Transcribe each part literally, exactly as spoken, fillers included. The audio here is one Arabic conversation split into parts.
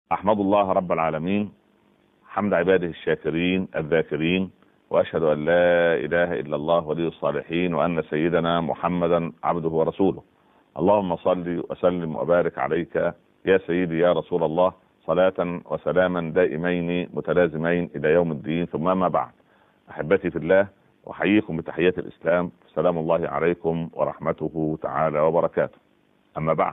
أحمد الله رب العالمين حمد عباده الشاكرين الذاكرين، وأشهد أن لا إله إلا الله ولي الصالحين، وأن سيدنا محمدا عبده ورسوله. اللهم صل وسلم وبارك عليك يا سيدي يا رسول الله، صلاة وسلاما دائمين متلازمين إلى يوم الدين. ثم ما بعد، أحبتي في الله، أحييكم بتحية الإسلام، سلام الله عليكم ورحمته تعالى وبركاته. أما بعد،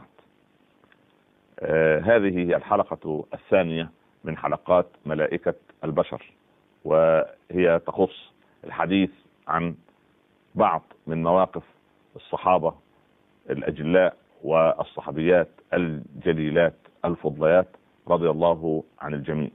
آه هذه هي الحلقة الثانية من حلقات ملائكة البشر، وهي تخص الحديث عن بعض من مواقف الصحابة الأجلاء والصحابيات الجليلات الفضليات رضي الله عن الجميع.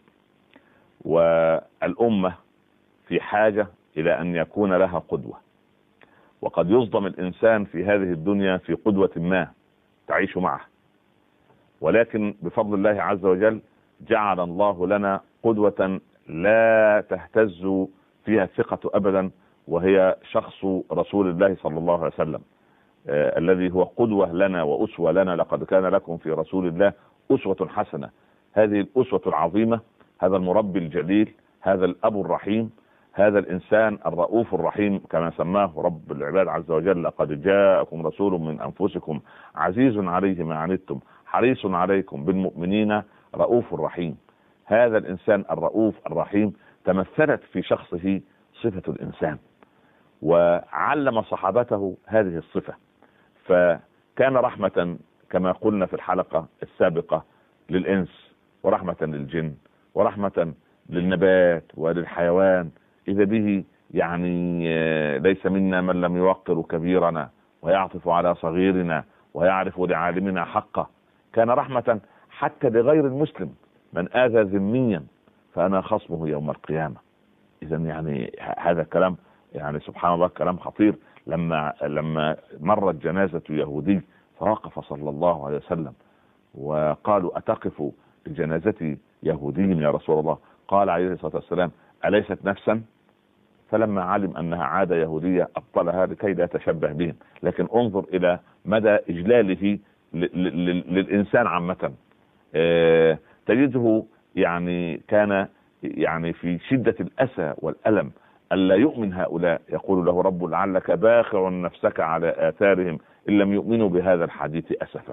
والأمة في حاجة إلى أن يكون لها قدوة، وقد يصدم الإنسان في هذه الدنيا في قدوة ما تعيش معه، ولكن بفضل الله عز وجل جعل الله لنا قدوة لا تهتز فيها الثقة أبدا، وهي شخص رسول الله صلى الله عليه وسلم، آه الذي هو قدوة لنا وأسوة لنا. لقد كان لكم في رسول الله أسوة حسنة. هذه الأسوة العظيمة، هذا المربي الجليل، هذا الأب الرحيم، هذا الإنسان الرؤوف الرحيم كما سماه رب العباد عز وجل: لقد جاءكم رسول من أنفسكم عزيز عليه ما عنتم حريص عليكم بالمؤمنين رؤوف رحيم. هذا الإنسان الرؤوف الرحيم تمثلت في شخصه صفة الإنسان، وعلم صحابته هذه الصفة، فكان رحمة كما قلنا في الحلقة السابقة للإنس، ورحمة للجن، ورحمة للنبات وللحيوان. إذا به يعني ليس منا من لم يوقر كبيرنا ويعطف على صغيرنا ويعرف لعالمنا حقه. كان رحمة حتى لغير المسلم: من آذى ذميا فأنا خصمه يوم القيامة. إذا يعني هذا الكلام يعني سبحان الله كلام خطير. لما لما مرت جنازة يهودي فوقف صلى الله عليه وسلم وقالوا: أتقف لجنازة يهودي يا رسول الله؟ قال عليه الصلاة والسلام: أليست نفسا؟ فلما علم أنها عادة يهودية أبطلها لكي لا يتشبه بهم. لكن انظر إلى مدى إجلاله للإنسان عامة. اه تجده يعني كان يعني في شدة الأسى والألم ألا يؤمن هؤلاء، يقول له رب: لعلك باخع نفسك على آثارهم إن لم يؤمنوا بهذا الحديث أسفا.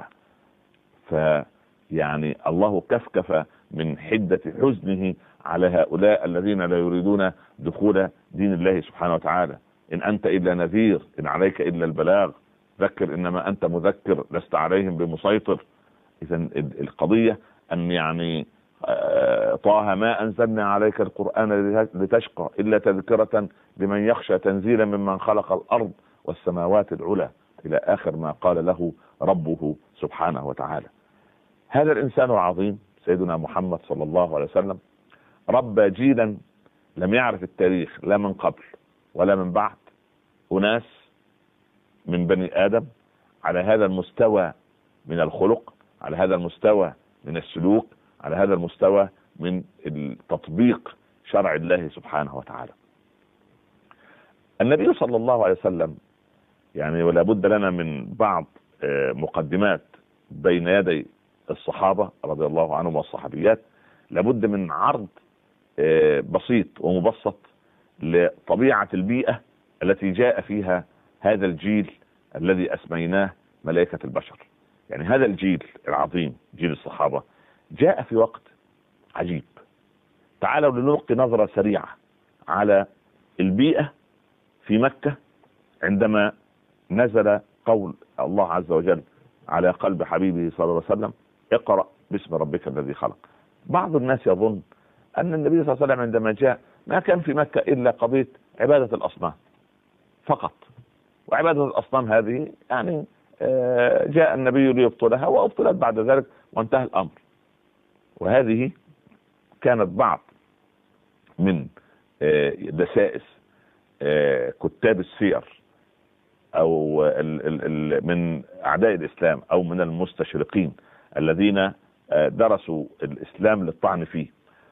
فيعني الله كفكف من حدة حزنه على هؤلاء الذين لا يريدون دخول دين الله سبحانه وتعالى: إن أنت إلا نذير، إن عليك إلا البلاغ، ذكر إنما أنت مذكر، لست عليهم بمسيطر. إذا القضية أن يعني طه ما أنزلنا عليك القرآن لتشقى إلا تذكرة لمن يخشى، تنزيلا ممن خلق الأرض والسماوات العلى، إلى آخر ما قال له ربه سبحانه وتعالى. هذا الإنسان العظيم سيدنا محمد صلى الله عليه وسلم ربى جيلا لم يعرف التاريخ لا من قبل ولا من بعد أناس من بني آدم على هذا المستوى من الخلق، على هذا المستوى من السلوك، على هذا المستوى من التطبيق شرع الله سبحانه وتعالى. النبي صلى الله عليه وسلم يعني ولا بد لنا من بعض مقدمات بين يدي الصحابة رضي الله عنهم والصحابيات. لابد من عرض بسيط ومبسط لطبيعة البيئة التي جاء فيها هذا الجيل الذي أسميناه ملائكة البشر. يعني هذا الجيل العظيم جيل الصحابة جاء في وقت عجيب. تعالوا لنلقي نظرة سريعة على البيئة في مكة عندما نزل قول الله عز وجل على قلب حبيبه صلى الله عليه وسلم: اقرأ باسم ربك الذي خلق. بعض الناس يظن أن النبي صلى الله عليه وسلم عندما جاء ما كان في مكة إلا قضية عبادة الأصنام فقط، وعبادة الأصنام هذه يعني جاء النبي ليبطلها وأبطلت بعد ذلك وانتهى الأمر. وهذه كانت بعض من دسائس كتاب السير أو من أعداء الإسلام أو من المستشرقين الذين درسوا الإسلام للطعن فيه،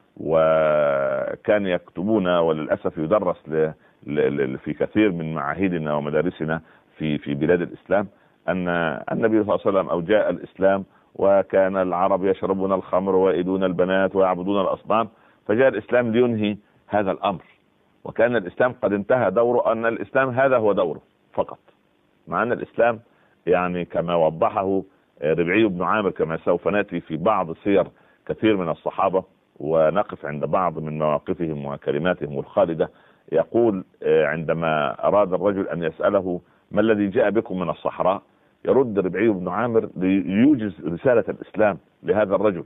وكان يكتبون وللأسف يدرس في كثير من معاهدنا ومدارسنا في في بلاد الإسلام أن النبي صلى الله عليه وسلم أو جاء الإسلام وكان العرب يشربون الخمر ويئدون البنات ويعبدون الأصنام، فجاء الإسلام لينهي هذا الأمر. وكان الإسلام قد انتهى دوره، أن الإسلام هذا هو دوره فقط، مع أن الإسلام يعني كما وضحه ربعي بن عامر، كما سوف نأتي في بعض سير كثير من الصحابة ونقف عند بعض من مواقفهم وكلماتهم الخالدة، يقول عندما أراد الرجل أن يسأله ما الذي جاء بكم من الصحراء، يرد ربعي بن عامر ليوجز رسالة الإسلام لهذا الرجل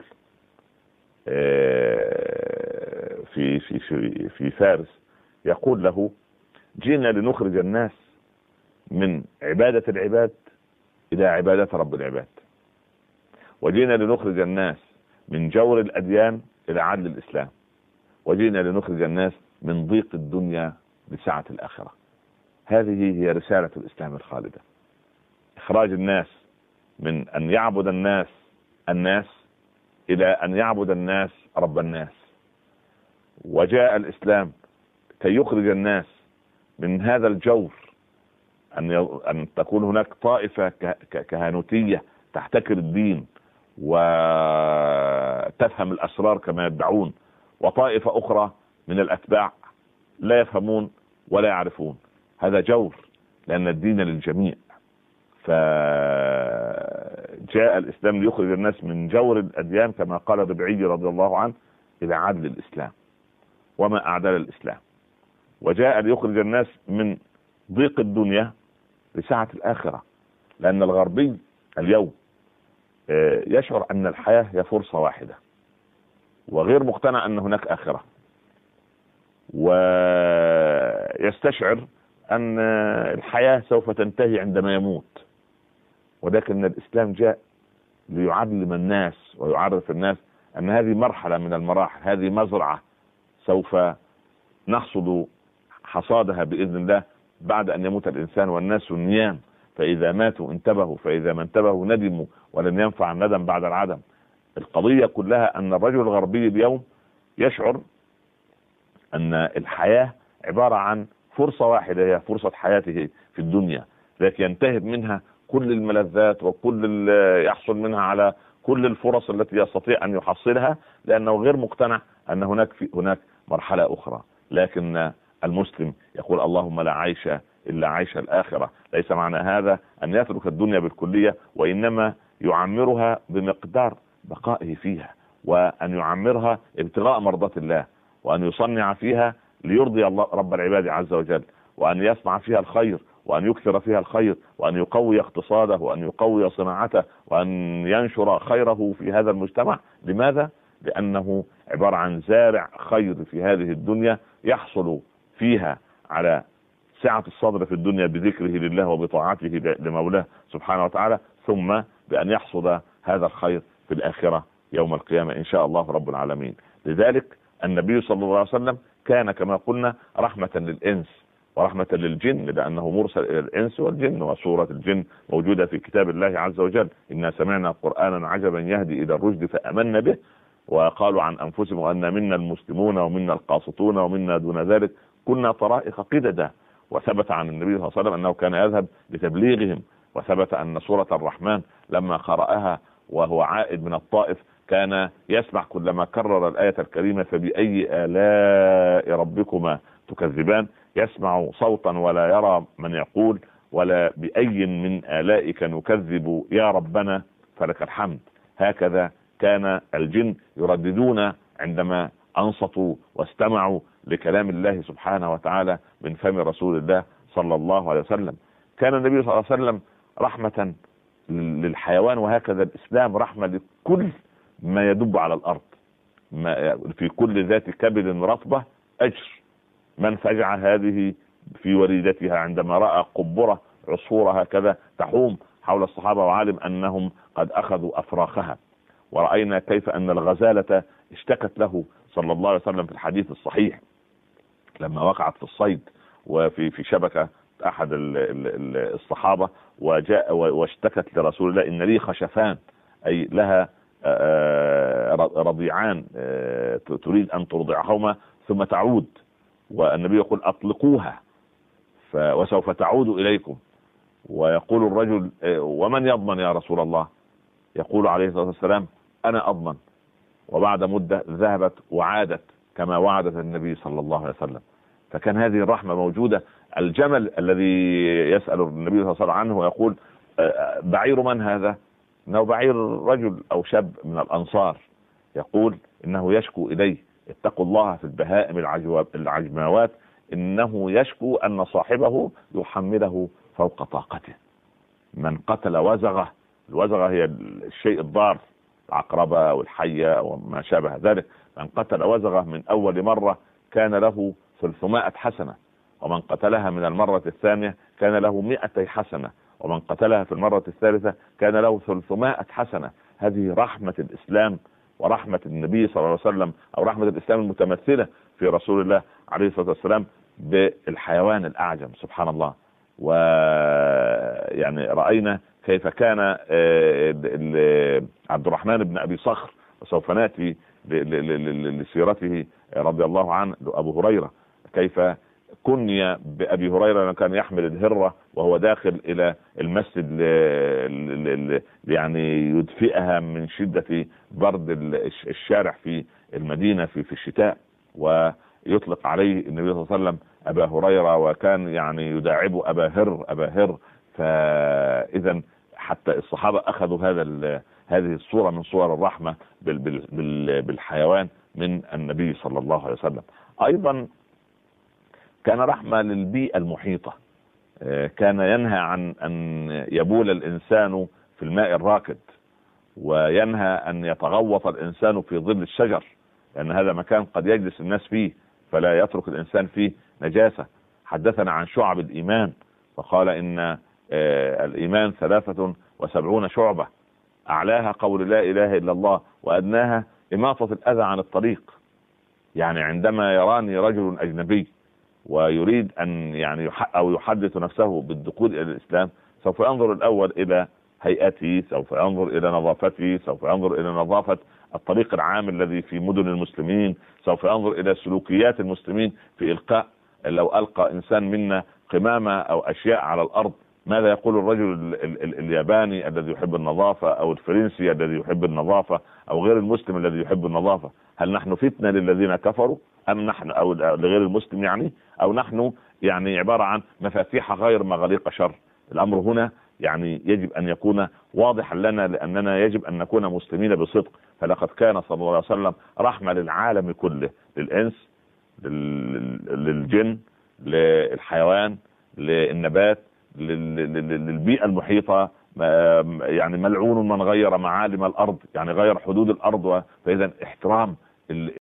في في في في فارس، يقول له جئنا لنخرج الناس من عبادة العباد إلى عبادة رب العباد، وجئنا لنخرج الناس من جور الأديان إلى عدل الإسلام، وجئنا لنخرج الناس من ضيق الدنيا لسعة الآخرة. هذه هي رسالة الإسلام الخالدة، إخراج الناس من أن يعبد الناس الناس إلى أن يعبد الناس رب الناس. وجاء الإسلام كي يخرج الناس من هذا الجور، أن أن تكون هناك طائفة كهنوتية تحتكر الدين وتفهم الأسرار كما يدعون، وطائفة أخرى من الأتباع لا يفهمون ولا يعرفون. هذا جور، لأن الدين للجميع. فجاء الإسلام ليخرج الناس من جور الأديان كما قال ربعي رضي الله عنه إلى عدل الإسلام. وما أعدل الإسلام. وجاء ليخرج الناس من ضيق الدنيا لسعة الآخرة، لأن الغربي اليوم يشعر أن الحياة هي فرصة واحدة، وغير مقتنع أن هناك آخرة، ويستشعر أن الحياة سوف تنتهي عندما يموت. ولكن الإسلام جاء ليعلم الناس ويعرف الناس أن هذه مرحلة من المراحل، هذه مزرعة سوف نحصد حصادها بإذن الله بعد أن يموت الإنسان والناس نيام، فإذا ماتوا انتبهوا، فإذا ما انتبهوا ندموا، ولن ينفع الندم بعد العدم. القضية كلها أن الرجل الغربي اليوم يشعر أن الحياة عبارة عن فرصة واحدة، هي فرصة حياته في الدنيا، لكن ينتهب منها كل الملذات وكل اللي يحصل منها على كل الفرص التي يستطيع أن يحصلها، لأنه غير مقتنع أن هناك في هناك مرحلة أخرى. لكن المسلم يقول اللهم لا عيش إلا عيش الآخرة. ليس معنى هذا أن يترك الدنيا بالكلية، وإنما يعمرها بمقدار بقائه فيها، وأن يعمرها ابتغاء مرضات الله، وأن يصنع فيها ليرضي الله رب العباد عز وجل، وأن يصنع فيها الخير، وأن يكثر فيها الخير، وأن يقوي اقتصاده، وأن يقوي صناعته، وأن ينشر خيره في هذا المجتمع. لماذا؟ لأنه عبارة عن زارع خير في هذه الدنيا، يحصل فيها على سعة الصدر في الدنيا بذكره لله وبطاعته لمولاه سبحانه وتعالى، ثم بأن يحصد هذا الخير في الآخرة يوم القيامة إن شاء الله رب العالمين. لذلك النبي صلى الله عليه وسلم كان كما قلنا رحمة للإنس ورحمة للجن، لأنه مرسل إلى الإنس والجن، وسورة الجن موجودة في كتاب الله عز وجل: إنا سمعنا قرآنا عجبا يهدي إلى الرشد فآمنا به. وقالوا عن أنفسهم أن منا المسلمون ومنا القاسطون ومنا دون ذلك كنا طرائق قددا. وثبت عن النبي صلى الله عليه وسلم أنه كان يذهب لتبليغهم. وثبت أن سورة الرحمن لما قرأها وهو عائد من الطائف كان يسمع كلما كرر الآية الكريمة فبأي آلاء ربكما تكذبان، يسمع صوتا ولا يرى من يقول ولا بأي من آلائك نكذب يا ربنا فلك الحمد. هكذا كان الجن يرددون عندما أنصتوا واستمعوا لكلام الله سبحانه وتعالى من فم رسول الله صلى الله عليه وسلم. كان النبي صلى الله عليه وسلم رحمة للحيوان، وهكذا الإسلام رحمة لكل ما يدب على الأرض، ما في كل ذات كبد رطبة أجر. من فجع هذه في وريدتها عندما رأى قبرة عصفورة هكذا تحوم حول الصحابة وعلم أنهم قد أخذوا أفراخها. ورأينا كيف أن الغزالة اشتكت له صلى الله عليه وسلم في الحديث الصحيح لما وقعت في الصيد وفي في شبكة أحد الصحابة، وجاء واشتكت لرسول الله إن لي خشفان، أي لها رضيعان تريد أن ترضعهما ثم تعود، والنبي يقول أطلقوها وسوف تعود إليكم. ويقول الرجل ومن يضمن يا رسول الله؟ يقول عليه الصلاة والسلام أنا أضمن، وبعد مدة ذهبت وعادت كما وعدت النبي صلى الله عليه وسلم. فكان هذه الرحمة موجودة. الجمل الذي يسأل النبي صلى الله عليه وسلم عنه ويقول بعير من هذا؟ إنه بعير رجل أو شاب من الأنصار، يقول إنه يشكو إليه اتقوا الله في البهائم العجماوات إنه يشكو أن صاحبه يحمله فوق طاقته. من قتل وزغة، الوزغة هي الشيء الضار، العقربة والحية وما شابه ذلك، من قتل وزغة من أول مرة كان له ثلاثمائة حسنة، ومن قتلها من المرة الثانية كان له مئتي حسنة، ومن قتلها في المرة الثالثة كان له ثلاثمائة حسنة. هذه رحمة الإسلام ورحمة النبي صلى الله عليه وسلم، أو رحمة الإسلام المتمثلة في رسول الله عليه الصلاة والسلام بالحيوان الأعجم. سبحان الله. ويعني رأينا كيف كان عبد الرحمن بن أبي صخر، وسوف نأتي لسيرته رضي الله عنه أبو هريرة، كيف كني بأبي هريرة كان يحمل الهرة وهو داخل إلى المسجد يعني يدفئها من شدة برد الشارع في المدينة في في الشتاء، ويطلق عليه النبي صلى الله عليه وسلم أبا هريرة، وكان يعني يداعب أبا هر أبا هر. فإذا حتى الصحابة أخذوا هذا هذه الصورة من صور الرحمة بالحيوان من النبي صلى الله عليه وسلم. أيضا كان رحمة للبيئة المحيطة، كان ينهى عن أن يبول الإنسان في الماء الراكد، وينهى أن يتغوط الإنسان في ظل الشجر، لأن هذا مكان قد يجلس الناس فيه فلا يترك الإنسان فيه نجاسة. حدثنا عن شعب الإيمان وقال إن الإيمان ثلاثة وسبعون شعبة، أعلاها قول لا إله إلا الله، وأدناها إماطة الأذى عن الطريق. يعني عندما يراني رجل أجنبي ويريد أن يعني أو يحدث نفسه بالدخول إلى الإسلام، سوف ينظر الأول إلى هيئتي، سوف ينظر إلى نظافتي، سوف ينظر إلى نظافة الطريق العام الذي في مدن المسلمين، سوف ينظر إلى سلوكيات المسلمين في إلقاء، لو ألقى إنسان منا قمامة أو أشياء على الأرض ماذا يقول الرجل ال ال ال الياباني الذي يحب النظافة، أو الفرنسي الذي يحب النظافة، أو غير المسلم الذي يحب النظافة؟ هل نحن فتنة للذين كفروا أم نحن، أو لغير المسلم يعني، أو نحن يعني عبارة عن مفاتيح غير مغاليق شر؟ الأمر هنا يعني يجب أن يكون واضحا لنا، لأننا يجب أن نكون مسلمين بصدق. فلقد كان صلى الله عليه وسلم رحمة للعالم كله، للإنس، للجن، للحيوان، للنبات، للبيئة المحيطة. يعني ملعون من غير معالم الأرض، يعني غير حدود الأرض. فإذا احترام